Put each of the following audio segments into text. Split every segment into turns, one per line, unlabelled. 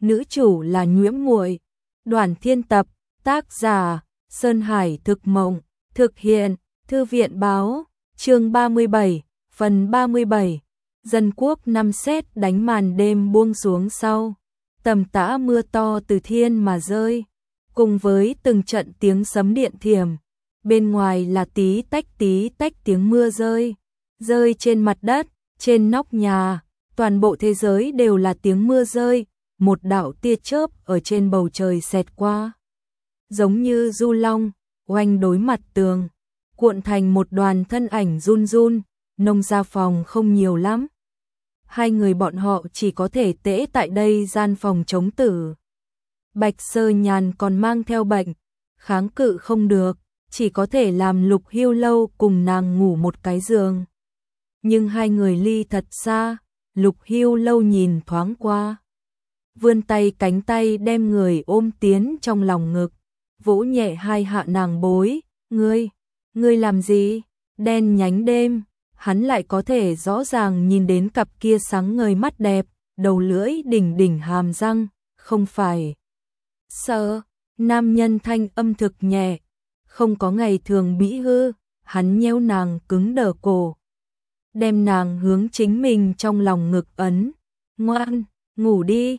nữ chủ là Nhuễm Muội. Đoàn Thiên tập, tác giả Sơn Hải Thực Mộng, thực hiện Thư viện Báo, chương 37, phần 37. Dân quốc năm sét đánh màn đêm buông xuống sau, tầm tã mưa to từ thiên mà rơi, cùng với từng trận tiếng sấm điện thiểm. Bên ngoài là tí tách tiếng mưa rơi, rơi trên mặt đất, trên nóc nhà, toàn bộ thế giới đều là tiếng mưa rơi, một đạo tia chớp ở trên bầu trời xẹt qua. Giống như du long, oanh đối mặt tường, cuộn thành một đoàn thân ảnh run run, nông gia phòng không nhiều lắm. Hai người bọn họ chỉ có thể tễ tại đây gian phòng chống tử. Bạch Sơ Nhàn còn mang theo bệnh, kháng cự không được, chỉ có thể làm Lục Hưu Lâu cùng nàng ngủ một cái giường. Nhưng hai người ly thật xa, Lục Hưu Lâu nhìn thoáng qua, vươn tay cánh tay đem người ôm tiến trong lòng ngực, vỗ nhẹ hai hạ nàng bối. Ngươi làm gì? Đen nhánh đêm, hắn lại có thể rõ ràng nhìn đến cặp kia sáng ngời mắt đẹp, đầu lưỡi đỉnh hàm răng, không phải sợ. Nam nhân thanh âm thực nhẹ, không có ngày thường bĩ hư, hắn nhéo nàng cứng đờ cổ, đem nàng hướng chính mình trong lòng ngực ấn. Ngoan, ngủ đi,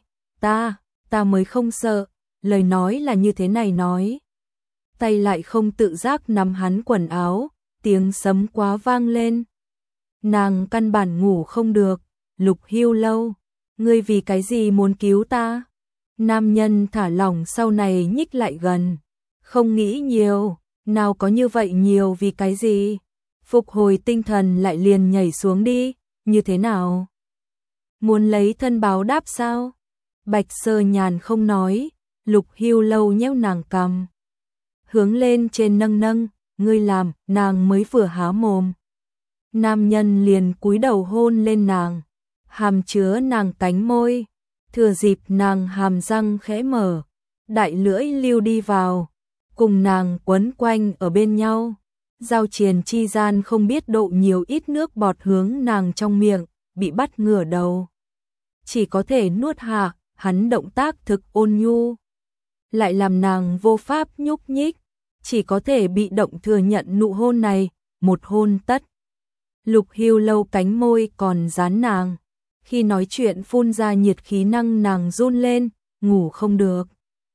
ta mới không sợ. Lời nói là như thế này nói, tay lại không tự giác nắm hắn quần áo, tiếng sấm quá vang lên. Nàng căn bản ngủ không được. Lục Hưu Lâu, ngươi vì cái gì muốn cứu ta? Nam nhân thả lỏng sau này nhích lại gần, không nghĩ nhiều, nào có như vậy nhiều vì cái gì? Phục hồi tinh thần lại liền nhảy xuống đi, như thế nào? Muốn lấy thân báo đáp sao? Bạch Sơ Nhàn không nói, Lục Hưu Lâu nhéo nàng cằm, hướng lên trên nâng, ngươi làm. Nàng mới vừa há mồm, nam nhân liền cúi đầu hôn lên nàng, hàm chứa nàng cánh môi, thừa dịp nàng hàm răng khẽ mở, đại lưỡi lưu đi vào, cùng nàng quấn quanh ở bên nhau. Giao triền chi gian không biết độ nhiều ít nước bọt hướng nàng trong miệng, bị bắt ngửa đầu, chỉ có thể nuốt hạ. Hắn động tác thực ôn nhu, lại làm nàng vô pháp nhúc nhích, chỉ có thể bị động thừa nhận nụ hôn này, một hôn tất. Lục Hưu Lâu cánh môi còn dán nàng, khi nói chuyện phun ra nhiệt khí năng nàng run lên, ngủ không được.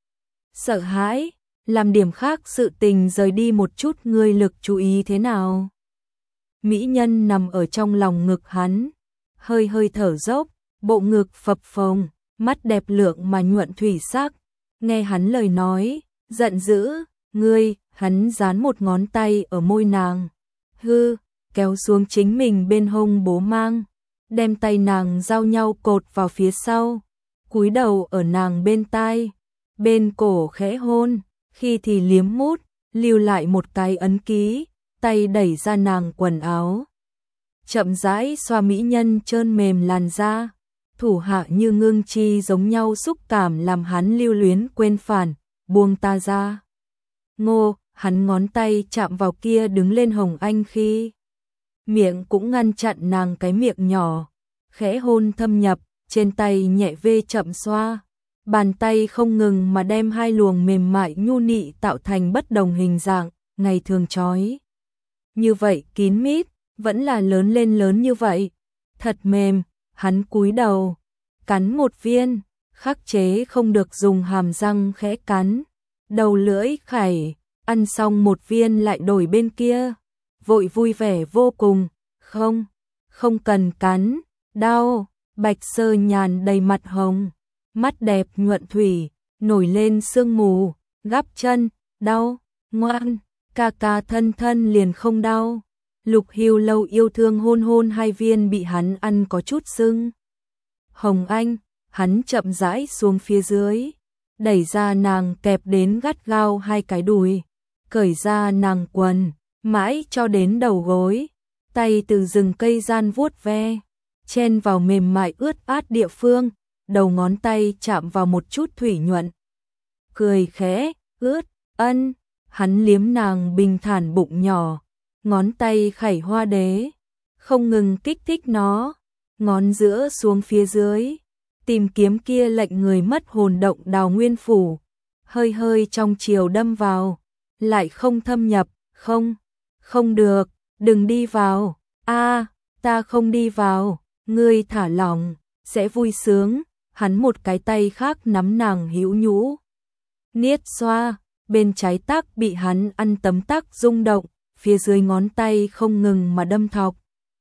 Sợ hãi, làm điểm khác sự tình rời đi một chút. Ngươi lực chú ý thế nào? Mỹ nhân nằm ở trong lòng ngực hắn, hơi thở dốc, bộ ngực phập phồng, mắt đẹp lượng mà nhuận thủy sắc. Nghe hắn lời nói, giận dữ. Hắn dán một ngón tay ở môi nàng, kéo xuống chính mình bên hông bố mang, đem tay nàng giao nhau cột vào phía sau, cúi đầu ở nàng bên tai, bên cổ khẽ hôn, khi thì liếm mút, lưu lại một cái ấn ký, tay đẩy ra nàng quần áo, chậm rãi xoa mỹ nhân trơn mềm làn da, thủ hạ như ngưng chi giống nhau xúc cảm làm hắn lưu luyến quên phản. Buông ta ra. Hắn ngón tay chạm vào kia đứng lên hồng anh khi, miệng cũng ngăn chặn nàng cái miệng nhỏ, khẽ hôn thâm nhập, trên tay nhẹ vê chậm xoa, bàn tay không ngừng mà đem hai luồng mềm mại nhu nị tạo thành bất đồng hình dạng. Ngày thường chói như vậy kín mít, vẫn là lớn lên lớn như vậy, thật mềm. Hắn cúi đầu, cắn một viên, khắc chế không được dùng hàm răng khẽ cắn, đầu lưỡi khải, ăn xong một viên lại đổi bên kia, vội vui vẻ vô cùng. Không cần cắn, đau. Bạch Sơ Nhàn đầy mặt hồng, mắt đẹp nhuận thủy, nổi lên sương mù, gắp chân, đau. Ngoan, ca thân liền không đau. Lục Hưu Lâu yêu thương hôn hai viên bị hắn ăn có chút sưng hồng anh. Hắn chậm rãi xuống phía dưới, đẩy ra nàng kẹp đến gắt gao hai cái đùi, cởi ra nàng quần, mãi cho đến đầu gối, tay từ rừng cây gian vuốt ve, chen vào mềm mại ướt át địa phương, đầu ngón tay chạm vào một chút thủy nhuận, cười khẽ, ân. Hắn liếm nàng bình thản bụng nhỏ, ngón tay khảy hoa đế, không ngừng kích thích nó, ngón giữa xuống phía dưới, Tìm kiếm kia lệnh người mất hồn động Đào Nguyên phủ, hơi hơi trong chiều đâm vào, lại không thâm nhập, không được, đừng đi vào, ta không đi vào, ngươi thả lỏng, sẽ vui sướng, hắn một cái tay khác nắm nàng hữu nhũ. Niết xoa, bên trái tắc bị hắn ăn tấm tắc rung động, phía dưới ngón tay không ngừng mà đâm thọc.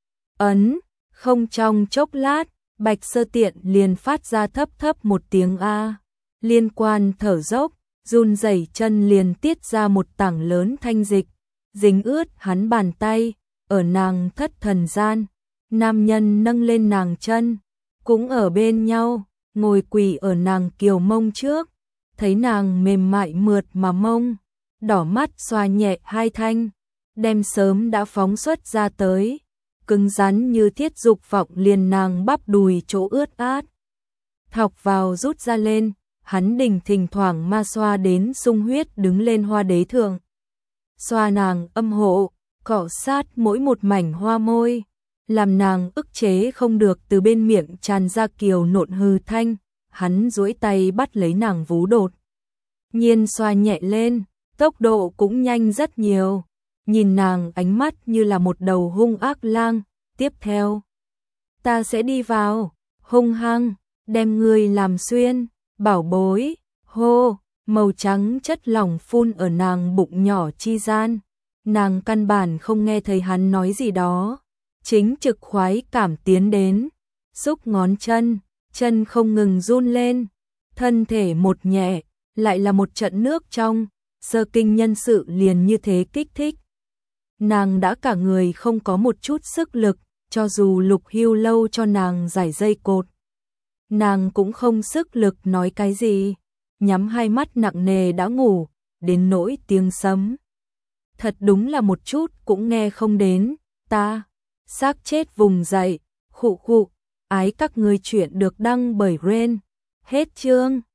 Không trong chốc lát, Bạch Sơ Tiện liền phát ra thấp thấp một tiếng a, liên quan thở dốc, run rẩy chân liền tiết ra một tảng lớn thanh dịch, dính ướt hắn bàn tay, ở nàng thất thần gian, nam nhân nâng lên nàng chân, cũng ở bên nhau, ngồi quỳ ở nàng kiều mông trước, thấy nàng mềm mại mượt mà mông, đỏ mắt xoa nhẹ hai thanh, đem sớm đã phóng xuất ra tới, cứng rắn như thiết dục vọng liền nàng bắp đùi chỗ ướt át. Thọc vào rút ra lên, hắn đình thỉnh thoảng ma xoa đến sung huyết đứng lên hoa đế thượng. Xoa nàng âm hộ, cọ sát mỗi một mảnh hoa môi, làm nàng ức chế không được từ bên miệng tràn ra kiều nộn hư thanh, hắn duỗi tay bắt lấy nàng vú đột. Nhiên xoa nhẹ lên, tốc độ cũng nhanh rất nhiều, nhìn nàng ánh mắt như là một đầu hung ác lang, tiếp theo. Ta sẽ đi vào, hung hăng, đem ngươi làm xuyên, bảo bối, hô, màu trắng chất lỏng phun ở nàng bụng nhỏ chi gian, nàng căn bản không nghe thấy hắn nói gì đó, chính trực khoái cảm tiến đến, xúc ngón chân không ngừng run lên, thân thể một nhẹ, lại là một trận nước trong, sơ kinh nhân sự liền như thế kích thích. Nàng đã cả người không có một chút sức lực, cho dù Lục Hưu lâu cho nàng giải dây cột. Nàng cũng không sức lực nói cái gì, nhắm hai mắt nặng nề đã ngủ, đến nỗi tiếng sấm. Thật đúng là một chút cũng nghe không đến, ta, xác chết vùng dậy, khụ khụ, ái các ngươi chuyện được đăng bởi Ren. Hết chương.